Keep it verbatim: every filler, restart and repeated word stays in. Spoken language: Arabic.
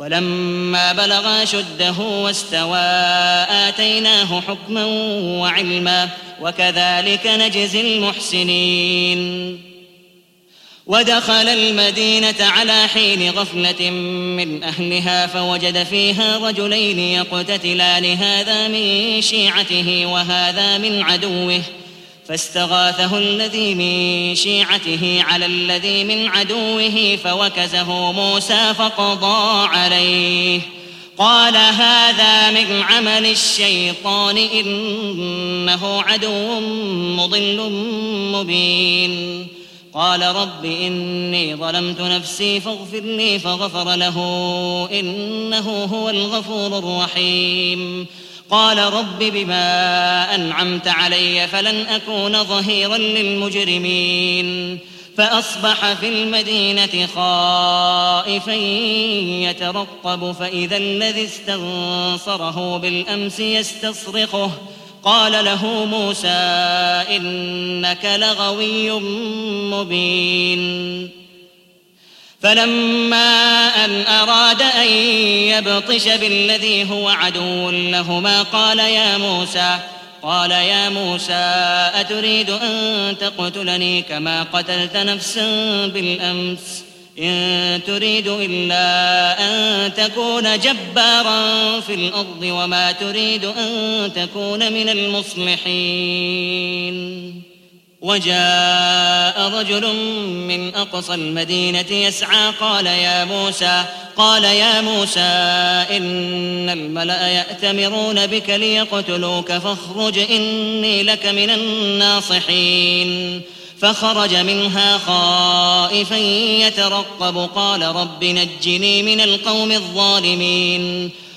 ولما بلغ أشده واستوى آتيناه حكما وعلما وكذلك نجزي المحسنين. ودخل المدينة على حين غفلة من أهلها فوجد فيها رجلين يقتتلان هذا من شيعته وهذا من عدوه فاستغاثه الذي من شيعته على الذي من عدوه فوكزه موسى فقضى عليه قال هذا من عمل الشيطان إنه عدو مضل مبين. قال رب إني ظلمت نفسي فاغفر لي فغفر له إنه هو الغفور الرحيم. قال رب بما أنعمت علي فلن أكون ظهيرا للمجرمين. فأصبح في المدينة خائفا يترقب فإذا الذي استنصره بالأمس يستصرخه قال له موسى إنك لغوي مبين. فلما أن أراد أن يبطش بالذي هو عدو لهما قال يا موسى قال يا موسى أتريد أن تقتلني كما قتلت نفسا بالأمس إن تريد إلا أن تكون جبارا في الأرض وما تريد أن تكون من المصلحين. وجاء رجل من أقصى المدينة يسعى قال يا موسى قال يا موسى إن الملأ يأتمرون بك ليقتلوك فاخرج إني لك من الناصحين. فخرج منها خائفا يترقب قال رب نجني من القوم الظالمين.